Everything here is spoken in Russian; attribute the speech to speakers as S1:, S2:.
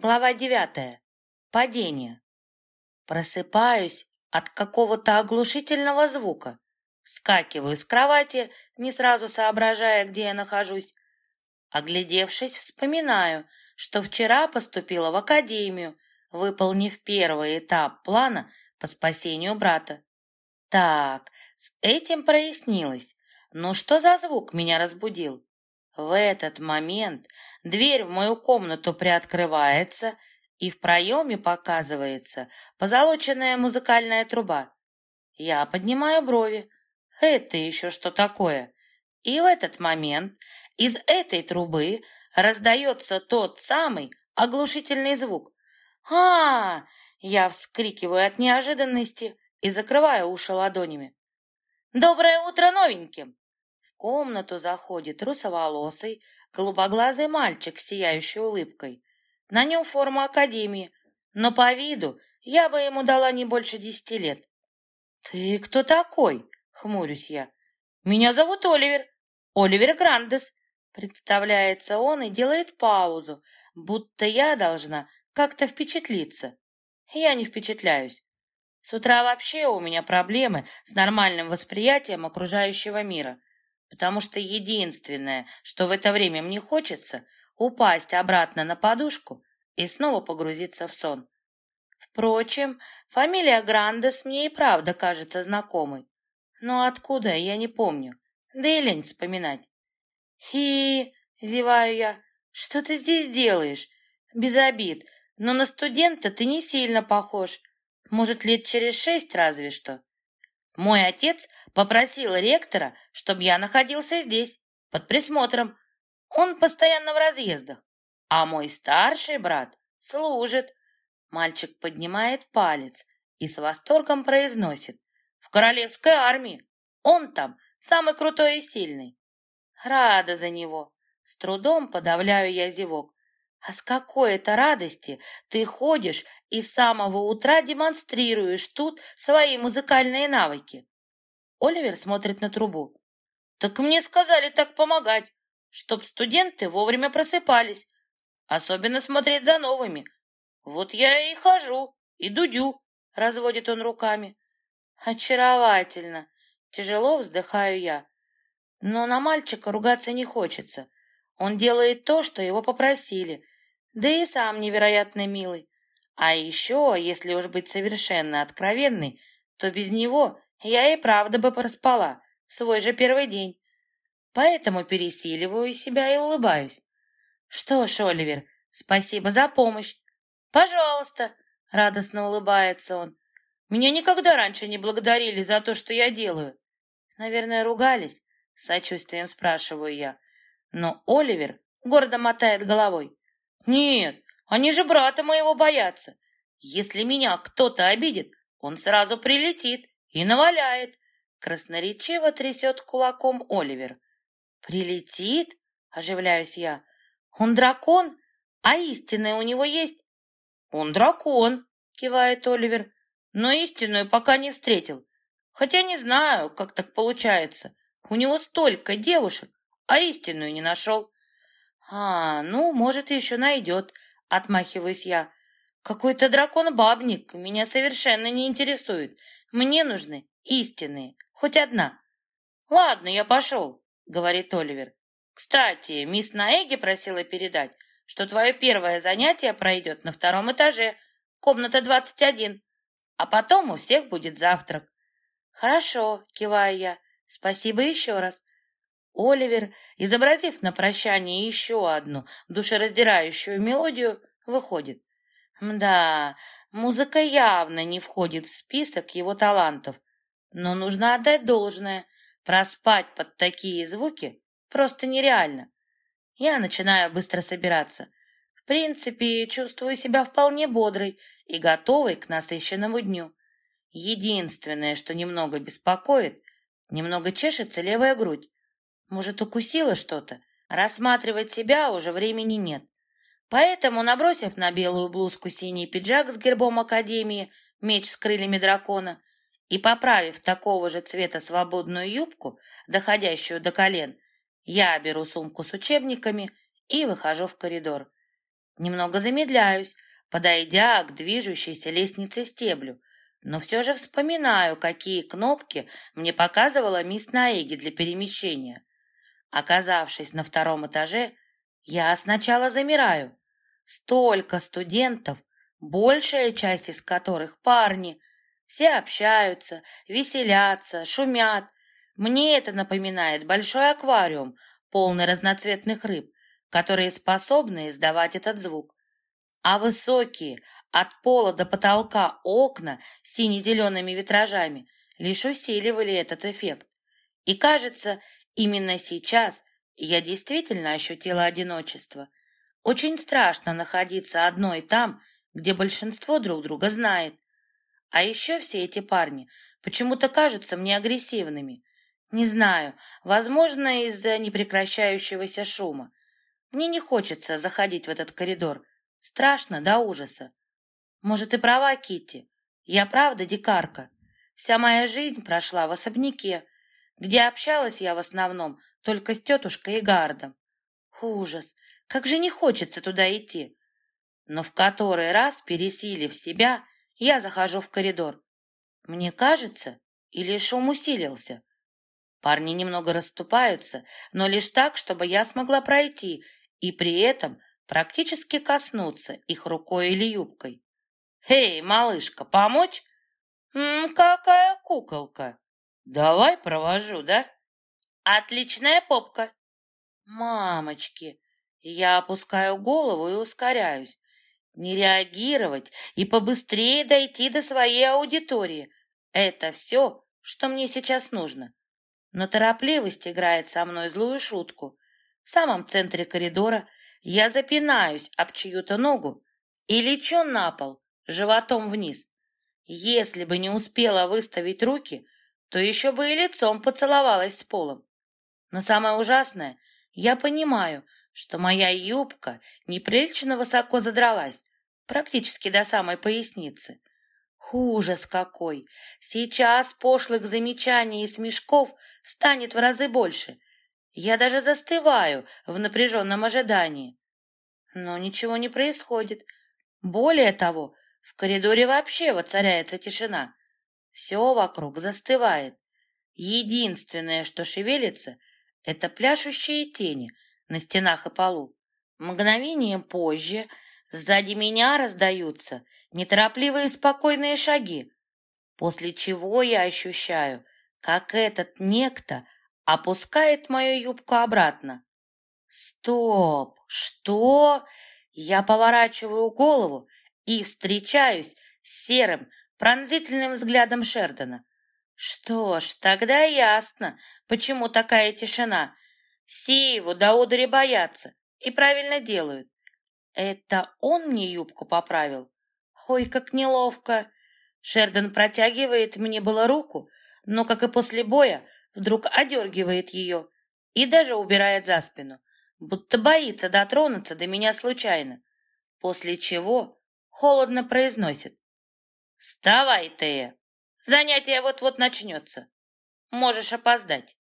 S1: Глава 9. Падение. Просыпаюсь от какого-то оглушительного звука. Вскакиваю с кровати, не сразу соображая, где я нахожусь. Оглядевшись, вспоминаю, что вчера поступила в академию, выполнив первый этап плана по спасению брата. Так, с этим прояснилось. Но что за звук меня разбудил? В этот момент дверь в мою комнату приоткрывается, и в проеме показывается позолоченная музыкальная труба. Я поднимаю брови. Это еще что такое? И в этот момент из этой трубы раздается тот самый оглушительный звук. а Я вскрикиваю от неожиданности и закрываю уши ладонями. «Доброе утро новеньким!» В комнату заходит русоволосый, голубоглазый мальчик с сияющей улыбкой. На нем форма академии, но по виду я бы ему дала не больше 10 лет. «Ты кто такой?» — хмурюсь я. «Меня зовут Оливер. Оливер Грандес», — представляется он и делает паузу, будто я должна как-то впечатлиться. Я не впечатляюсь. С утра вообще у меня проблемы с нормальным восприятием окружающего мира, потому что единственное, что в это время мне хочется, упасть обратно на подушку и снова погрузиться в сон. Впрочем, фамилия Грандес мне и правда кажется знакомой. Но откуда, я не помню, да и лень вспоминать. «Хи!» — зеваю я. «Что ты здесь делаешь?» «Без обид, но на студента ты не сильно похож. Может, лет через 6 разве что». Мой отец попросил ректора, чтобы я находился здесь, под присмотром. Он постоянно в разъездах, а мой старший брат служит. Мальчик поднимает палец и с восторгом произносит: «В королевской армии. Он там самый крутой и сильный». Рада за него. С трудом подавляю я зевок. А с какой это радости ты ходишь и с самого утра демонстрируешь тут свои музыкальные навыки? Оливер смотрит на трубу. Так мне сказали так помогать, чтоб студенты вовремя просыпались, особенно смотреть за новыми. Вот я и хожу, и дудю, разводит он руками. Очаровательно. Тяжело вздыхаю я. Но на мальчика ругаться не хочется. Он делает то, что его попросили, да и сам невероятно милый. А еще, если уж быть совершенно откровенной, то без него я и правда бы проспала в свой же первый день. Поэтому пересиливаю себя и улыбаюсь. Что ж, Оливер, спасибо за помощь. Пожалуйста, радостно улыбается он. Меня никогда раньше не благодарили за то, что я делаю. Наверное, ругались? С сочувствием спрашиваю я. Но Оливер гордо мотает головой. Нет, они же брата моего боятся. Если меня кто-то обидит, он сразу прилетит и наваляет. Красноречиво трясет кулаком Оливер. Прилетит? Оживляюсь я. Он дракон? А истинная у него есть? Он дракон, кивает Оливер. Но истинную пока не встретил. Хотя не знаю, как так получается. У него столько девушек, а истинную не нашел. Ну, может, и еще найдет, отмахиваюсь я. Какой-то дракон-бабник меня совершенно не интересует. Мне нужны истинные, хоть одна. Ладно, я пошел, говорит Оливер. Кстати, мисс Наэги просила передать, что твое первое занятие пройдет на 2-м этаже, комната 21, а потом у всех будет завтрак. Хорошо, киваю я, спасибо еще раз. Оливер, изобразив на прощание еще одну душераздирающую мелодию, выходит. Мда, музыка явно не входит в список его талантов, но нужно отдать должное. Проспать под такие звуки просто нереально. Я начинаю быстро собираться. В принципе, чувствую себя вполне бодрой и готовой к насыщенному дню. Единственное, что немного беспокоит, немного чешется левая грудь. Может, укусила что-то? Рассматривать себя уже времени нет. Поэтому, набросив на белую блузку синий пиджак с гербом Академии, меч с крыльями дракона, и поправив такого же цвета свободную юбку, доходящую до колен, я беру сумку с учебниками и выхожу в коридор. Немного замедляюсь, подойдя к движущейся лестнице стеблю, но все же вспоминаю, какие кнопки мне показывала мисс Наэги для перемещения. Оказавшись на втором этаже, я сначала замираю. Столько студентов, большая часть из которых парни. Все общаются, веселятся, шумят. Мне это напоминает большой аквариум, полный разноцветных рыб, которые способны издавать этот звук. А высокие, от пола до потолка окна с сине-зелеными витражами лишь усиливали этот эффект. И кажется, именно сейчас я действительно ощутила одиночество. Очень страшно находиться одной там, где большинство друг друга знает. А еще все эти парни почему-то кажутся мне агрессивными. Не знаю, возможно, из-за непрекращающегося шума. Мне не хочется заходить в этот коридор. Страшно до ужаса. Может, и права Китти. Я правда дикарка. Вся моя жизнь прошла в особняке, где общалась я в основном только с тетушкой и Гардом. Ужас! Как же не хочется туда идти. Но в который раз, пересилив себя, я захожу в коридор. Мне кажется, или шум усилился? Парни немного расступаются, но лишь так, чтобы я смогла пройти и при этом практически коснуться их рукой или юбкой. «Эй, малышка, помочь?» «Какая куколка! Давай провожу, да?» «Отличная попка!» «Мамочки!» Я опускаю голову и ускоряюсь. Не реагировать и побыстрее дойти до своей аудитории. Это все, что мне сейчас нужно. Но торопливость играет со мной злую шутку. В самом центре коридора я запинаюсь об чью-то ногу и лечу на пол, животом вниз. Если бы не успела выставить руки, то еще бы и лицом поцеловалась с полом. Но самое ужасное, я понимаю, что моя юбка неприлично высоко задралась, практически до самой поясницы. Ужас какой! Сейчас пошлых замечаний и смешков станет в разы больше. Я даже застываю в напряженном ожидании. Но ничего не происходит. Более того, в коридоре вообще воцаряется тишина. Все вокруг застывает. Единственное, что шевелится, это пляшущие тени на стенах и полу. Мгновением позже сзади меня раздаются неторопливые спокойные шаги, после чего я ощущаю, как этот некто опускает мою юбку обратно. Стоп! Что? Я поворачиваю голову и встречаюсь с серым, пронзительным взглядом Шердона. Что ж, тогда ясно, почему такая тишина. Все его до одури боятся и правильно делают. Это он мне юбку поправил? Ой, как неловко. Шердон протягивает мне было руку, но, как и после боя, вдруг одергивает ее и даже убирает за спину, будто боится дотронуться до меня случайно, после чего холодно произносит: «Вставай, Тея, занятие вот-вот начнется, можешь опоздать».